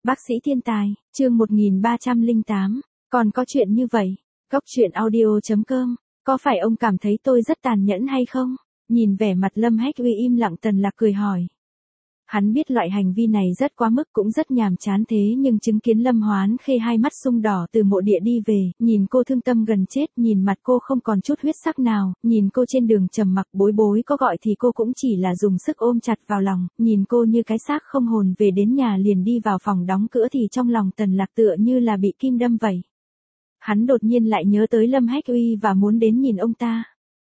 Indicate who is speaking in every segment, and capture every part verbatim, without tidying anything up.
Speaker 1: Bác sĩ thiên tài, chương một nghìn ba trăm lẻ tám, còn có chuyện như vậy. Góc truyện audio chấm com, có phải ông cảm thấy tôi rất tàn nhẫn hay không? Nhìn vẻ mặt Lâm Hách Uy im lặng, Tần Lạc cười hỏi. Hắn biết loại hành vi này rất quá mức, cũng rất nhàm chán, thế nhưng chứng kiến Lâm Hoán Khê hai mắt sung đỏ từ mộ địa đi về, nhìn cô thương tâm gần chết, nhìn mặt cô không còn chút huyết sắc nào, nhìn cô trên đường trầm mặc, bối bối có gọi thì cô cũng chỉ là dùng sức ôm chặt vào lòng, nhìn cô như cái xác không hồn về đến nhà liền đi vào phòng đóng cửa thì trong lòng Tần Lạc tựa như là bị kim đâm vậy. Hắn đột nhiên lại nhớ tới Lâm Hách Uy và muốn đến nhìn ông ta.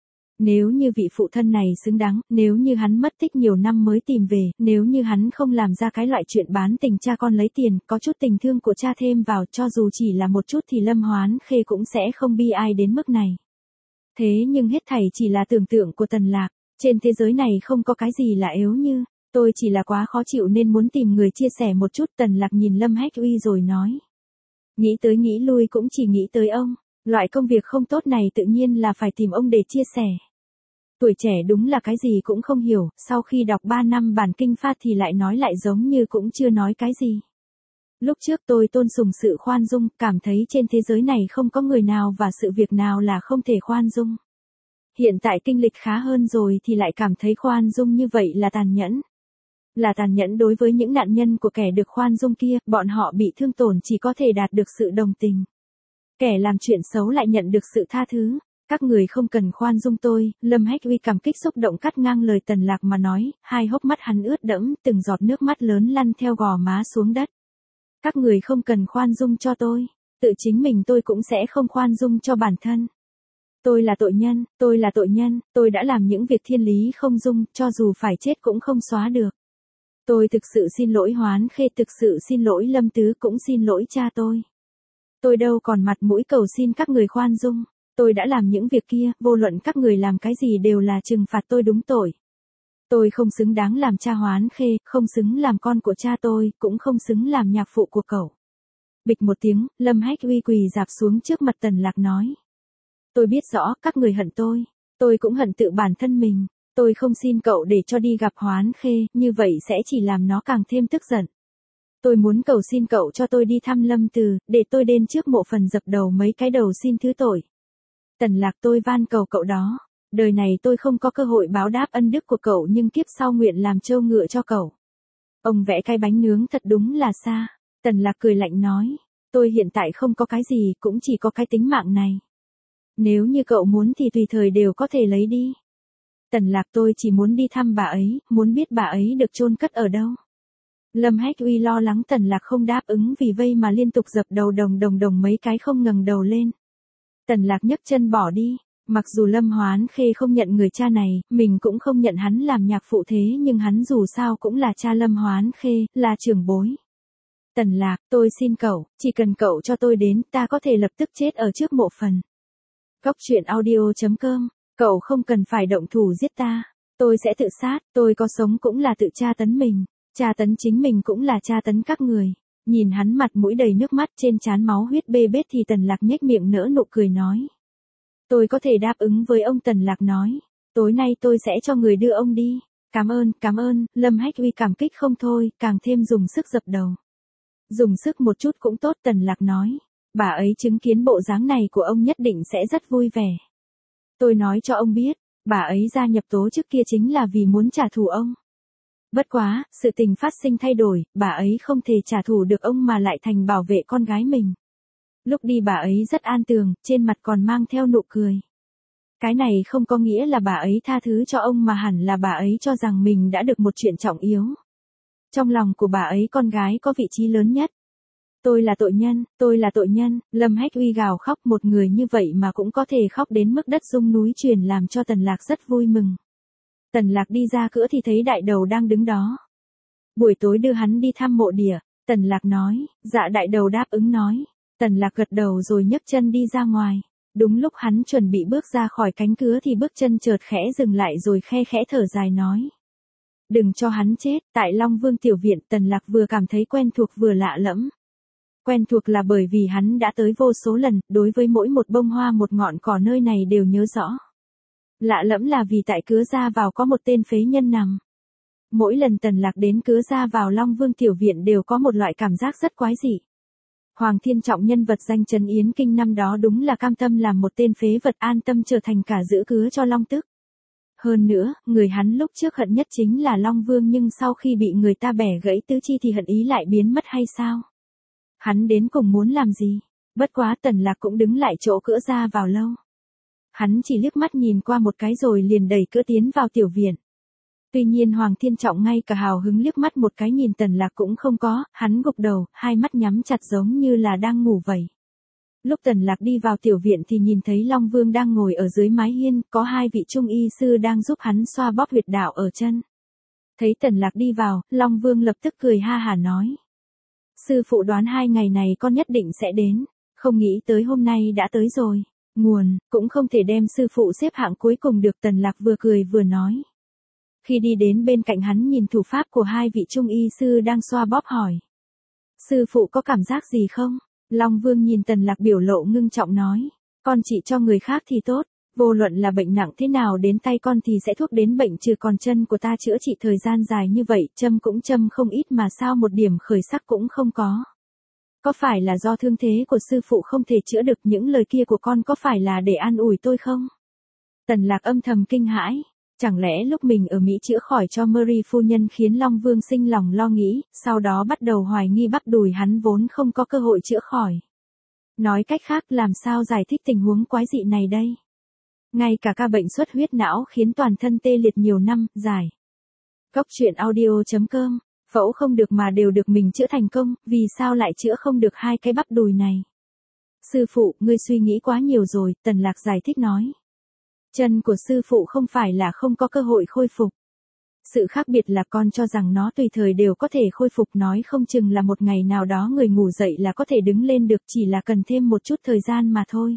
Speaker 1: Nếu như vị phụ thân này xứng đáng, nếu như hắn mất tích nhiều năm mới tìm về, nếu như hắn không làm ra cái loại chuyện bán tình cha con lấy tiền, có chút tình thương của cha thêm vào, cho dù chỉ là một chút thì Lâm Hoán Khê cũng sẽ không bi ai đến mức này. Thế nhưng hết thảy chỉ là tưởng tượng của Tần Lạc, trên thế giới này không có cái gì là yếu như, tôi chỉ là quá khó chịu nên muốn tìm người chia sẻ một chút. Tần Lạc nhìn Lâm Hách Uy rồi nói. Nghĩ tới nghĩ lui cũng chỉ nghĩ tới ông, loại công việc không tốt này tự nhiên là phải tìm ông để chia sẻ. Tuổi trẻ đúng là cái gì cũng không hiểu, sau khi đọc ba năm bản kinh Pháp thì lại nói lại giống như cũng chưa nói cái gì. Lúc trước tôi tôn sùng sự khoan dung, cảm thấy trên thế giới này không có người nào và sự việc nào là không thể khoan dung. Hiện tại kinh lịch khá hơn rồi thì lại cảm thấy khoan dung như vậy là tàn nhẫn. Là tàn nhẫn đối với những nạn nhân của kẻ được khoan dung kia, bọn họ bị thương tổn chỉ có thể đạt được sự đồng tình. Kẻ làm chuyện xấu lại nhận được sự tha thứ. Các người không cần khoan dung tôi. Lâm Hách Uy cảm kích xúc động cắt ngang lời Tần Lạc mà nói, hai hốc mắt hắn ướt đẫm, từng giọt nước mắt lớn lăn theo gò má xuống đất. Các người không cần khoan dung cho tôi, tự chính mình tôi cũng sẽ không khoan dung cho bản thân. Tôi là tội nhân, tôi là tội nhân, tôi đã làm những việc thiên lý không dung, cho dù phải chết cũng không xóa được. Tôi thực sự xin lỗi Hoán Khê, thực sự xin lỗi Lâm Tứ, cũng xin lỗi cha tôi. Tôi đâu còn mặt mũi cầu xin các người khoan dung. Tôi đã làm những việc kia, vô luận các người làm cái gì đều là trừng phạt tôi đúng tội. Tôi không xứng đáng làm cha Hoán Khê, không xứng làm con của cha tôi, cũng không xứng làm nhạc phụ của cậu. Bịch một tiếng, Lâm Hách Uy quỳ rạp xuống trước mặt Tần Lạc nói. Tôi biết rõ, các người hận tôi, tôi cũng hận tự bản thân mình, tôi không xin cậu để cho đi gặp Hoán Khê, như vậy sẽ chỉ làm nó càng thêm tức giận. Tôi muốn cầu xin cậu cho tôi đi thăm Lâm Từ, để tôi đến trước mộ phần dập đầu mấy cái đầu xin thứ tội. Tần Lạc, tôi van cầu cậu đó, đời này tôi không có cơ hội báo đáp ân đức của cậu nhưng kiếp sau nguyện làm trâu ngựa cho cậu. Ông vẽ cái bánh nướng thật đúng là xa. Tần Lạc cười lạnh nói, tôi hiện tại không có cái gì, cũng chỉ có cái tính mạng này. Nếu như cậu muốn thì tùy thời đều có thể lấy đi. Tần Lạc, tôi chỉ muốn đi thăm bà ấy, muốn biết bà ấy được chôn cất ở đâu. Lâm Hách Uy lo lắng Tần Lạc không đáp ứng, vì vây mà liên tục dập đầu đồng đồng đồng mấy cái không ngẩng đầu lên. Tần Lạc nhấc chân bỏ đi, mặc dù Lâm Hoán Khê không nhận người cha này, mình cũng không nhận hắn làm nhạc phụ, thế nhưng hắn dù sao cũng là cha Lâm Hoán Khê, là trưởng bối. Tần Lạc, tôi xin cậu, chỉ cần cậu cho tôi đến, ta có thể lập tức chết ở trước mộ phần. Góc truyện audio chấm com, cậu không cần phải động thủ giết ta, tôi sẽ tự sát, tôi có sống cũng là tự tra tấn mình, tra tấn chính mình cũng là tra tấn các người. Nhìn hắn mặt mũi đầy nước mắt, trên trán máu huyết bê bết thì Tần Lạc nhếch miệng nở nụ cười nói. Tôi có thể đáp ứng với ông. Tần Lạc nói. Tối nay tôi sẽ cho người đưa ông đi. Cảm ơn, cảm ơn. Lâm Hách Uy cảm kích không thôi, càng thêm dùng sức dập đầu. Dùng sức một chút cũng tốt. Tần Lạc nói. Bà ấy chứng kiến bộ dáng này của ông nhất định sẽ rất vui vẻ. Tôi nói cho ông biết, bà ấy gia nhập tố chức kia chính là vì muốn trả thù ông. Bất quá, sự tình phát sinh thay đổi, bà ấy không thể trả thù được ông mà lại thành bảo vệ con gái mình. Lúc đi bà ấy rất an tường, trên mặt còn mang theo nụ cười. Cái này không có nghĩa là bà ấy tha thứ cho ông mà hẳn là bà ấy cho rằng mình đã được một chuyện trọng yếu. Trong lòng của bà ấy con gái có vị trí lớn nhất. Tôi là tội nhân, tôi là tội nhân. Lâm Hách Uy gào khóc, một người như vậy mà cũng có thể khóc đến mức đất rung núi chuyển, làm cho Tần Lạc rất vui mừng. Tần Lạc đi ra cửa thì thấy đại đầu đang đứng đó. Buổi tối đưa hắn đi thăm mộ địa. Tần Lạc nói. Dạ. Đại đầu đáp ứng nói. Tần Lạc gật đầu rồi nhấc chân đi ra ngoài. Đúng lúc hắn chuẩn bị bước ra khỏi cánh cửa thì bước chân chợt khẽ dừng lại rồi khe khẽ thở dài nói. Đừng cho hắn chết. Tại Long Vương tiểu viện, Tần Lạc vừa cảm thấy quen thuộc vừa lạ lẫm. Quen thuộc là bởi vì hắn đã tới vô số lần, đối với mỗi một bông hoa một ngọn cỏ nơi này đều nhớ rõ. Lạ lẫm là vì tại cửa ra vào có một tên phế nhân nằm. Mỗi lần Tần Lạc đến cứ ra vào Long Vương tiểu viện đều có một loại cảm giác rất quái dị. Hoàng Thiên Trọng nhân vật danh Trấn Yến Kinh năm đó đúng là cam tâm làm một tên phế vật an tâm trở thành cả giữ cứa cho Long Tức. Hơn nữa, người hắn lúc trước hận nhất chính là Long Vương nhưng sau khi bị người ta bẻ gãy tứ chi thì hận ý lại biến mất hay sao? Hắn đến cùng muốn làm gì? Bất quá Tần Lạc cũng đứng lại chỗ cửa ra vào lâu. Hắn chỉ liếc mắt nhìn qua một cái rồi liền đẩy cửa tiến vào tiểu viện. Tuy nhiên Hoàng Thiên Trọng ngay cả hào hứng liếc mắt một cái nhìn Tần Lạc cũng không có, hắn gục đầu, hai mắt nhắm chặt giống như là đang ngủ vậy. Lúc Tần Lạc đi vào tiểu viện thì nhìn thấy Long Vương đang ngồi ở dưới mái hiên, có hai vị trung y sư đang giúp hắn xoa bóp huyệt đạo ở chân. Thấy Tần Lạc đi vào, Long Vương lập tức cười ha hả nói. Sư phụ đoán hai ngày này con nhất định sẽ đến, không nghĩ tới hôm nay đã tới rồi. Nguồn, cũng không thể đem sư phụ xếp hạng cuối cùng được. Tần Lạc vừa cười vừa nói. Khi đi đến bên cạnh hắn nhìn thủ pháp của hai vị trung y sư đang xoa bóp hỏi. Sư phụ có cảm giác gì không? Long Vương nhìn Tần Lạc biểu lộ ngưng trọng nói. Con chỉ cho người khác thì tốt, vô luận là bệnh nặng thế nào đến tay con thì sẽ thuốc đến bệnh trừ, còn chân của ta chữa trị thời gian dài như vậy, châm cũng châm không ít mà sao một điểm khởi sắc cũng không có. Có phải là do thương thế của sư phụ không thể chữa được, những lời kia của con có phải là để an ủi tôi không? Tần Lạc âm thầm kinh hãi. Chẳng lẽ lúc mình ở Mỹ chữa khỏi cho Mary phu nhân khiến Long Vương sinh lòng lo nghĩ, sau đó bắt đầu hoài nghi bắp đùi hắn vốn không có cơ hội chữa khỏi. Nói cách khác làm sao giải thích tình huống quái dị này đây? Ngay cả ca bệnh xuất huyết não khiến toàn thân tê liệt nhiều năm, giải. Góc truyện audio chấm com, phẫu không được mà đều được mình chữa thành công, vì sao lại chữa không được hai cái bắp đùi này? Sư phụ, ngươi suy nghĩ quá nhiều rồi, Tần Lạc giải thích nói. Chân của sư phụ không phải là không có cơ hội khôi phục. Sự khác biệt là con cho rằng nó tùy thời đều có thể khôi phục, nói không chừng là một ngày nào đó người ngủ dậy là có thể đứng lên được, chỉ là cần thêm một chút thời gian mà thôi.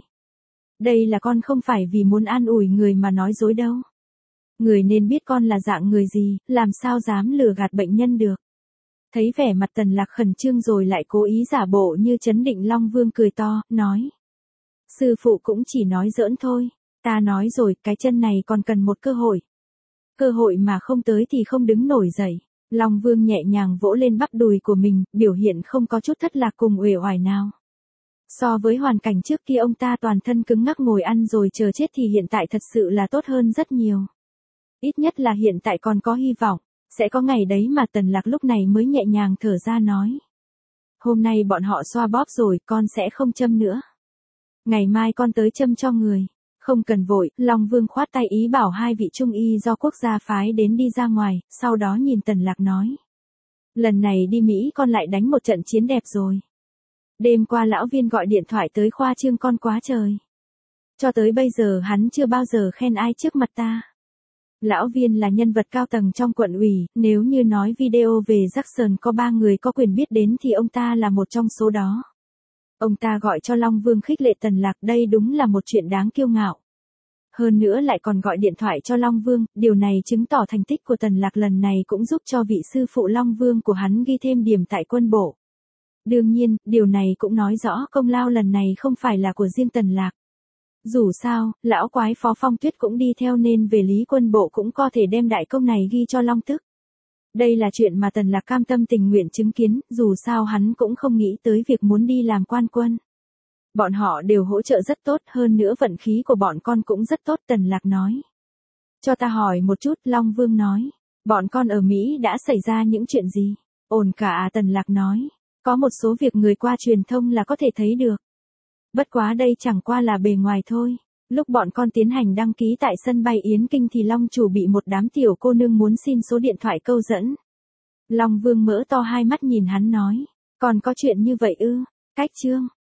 Speaker 1: Đây là con không phải vì muốn an ủi người mà nói dối đâu. Người nên biết con là dạng người gì, làm sao dám lừa gạt bệnh nhân được. Thấy vẻ mặt Tần Lạc khẩn trương rồi lại cố ý giả bộ như trấn định, Long Vương cười to, nói. Sư phụ cũng chỉ nói giỡn thôi. Ta nói rồi, cái chân này còn cần một cơ hội. Cơ hội mà không tới thì không đứng nổi dậy. Long Vương nhẹ nhàng vỗ lên bắp đùi của mình, biểu hiện không có chút thất lạc cùng uể oải nào. So với hoàn cảnh trước kia ông ta toàn thân cứng ngắc ngồi ăn rồi chờ chết thì hiện tại thật sự là tốt hơn rất nhiều. Ít nhất là hiện tại còn có hy vọng, sẽ có ngày đấy mà. Tần Lạc lúc này mới nhẹ nhàng thở ra nói. Hôm nay bọn họ xoa bóp rồi, con sẽ không châm nữa. Ngày mai con tới châm cho người. Không cần vội, Long Vương khoát tay ý bảo hai vị trung y do quốc gia phái đến đi ra ngoài, sau đó nhìn Tần Lạc nói. Lần này đi Mỹ con lại đánh một trận chiến đẹp rồi. Đêm qua lão Viên gọi điện thoại tới khoa trương con quá trời. Cho tới bây giờ hắn chưa bao giờ khen ai trước mặt ta. Lão Viên là nhân vật cao tầng trong quận ủy, nếu như nói video về Jackson có ba người có quyền biết đến thì ông ta là một trong số đó. Ông ta gọi cho Long Vương khích lệ Tần Lạc, đây đúng là một chuyện đáng kiêu ngạo. Hơn nữa lại còn gọi điện thoại cho Long Vương, điều này chứng tỏ thành tích của Tần Lạc lần này cũng giúp cho vị sư phụ Long Vương của hắn ghi thêm điểm tại quân bộ. Đương nhiên, điều này cũng nói rõ công lao lần này không phải là của riêng Tần Lạc. Dù sao, lão quái Phó Phong Tuyết cũng đi theo nên về lý quân bộ cũng có thể đem đại công này ghi cho Long Tức. Đây là chuyện mà Tần Lạc cam tâm tình nguyện chứng kiến, dù sao hắn cũng không nghĩ tới việc muốn đi làm quan quân. Bọn họ đều hỗ trợ rất tốt, hơn nữa vận khí của bọn con cũng rất tốt, Tần Lạc nói. Cho ta hỏi một chút, Long Vương nói. Bọn con ở Mỹ đã xảy ra những chuyện gì? Ổn cả à, Tần Lạc nói. Có một số việc người qua truyền thông là có thể thấy được. Bất quá đây chẳng qua là bề ngoài thôi. Lúc bọn con tiến hành đăng ký tại sân bay Yến Kinh thì Long chủ bị một đám tiểu cô nương muốn xin số điện thoại câu dẫn. Long Vương mở to hai mắt nhìn hắn nói. Còn có chuyện như vậy ư? Cách chương.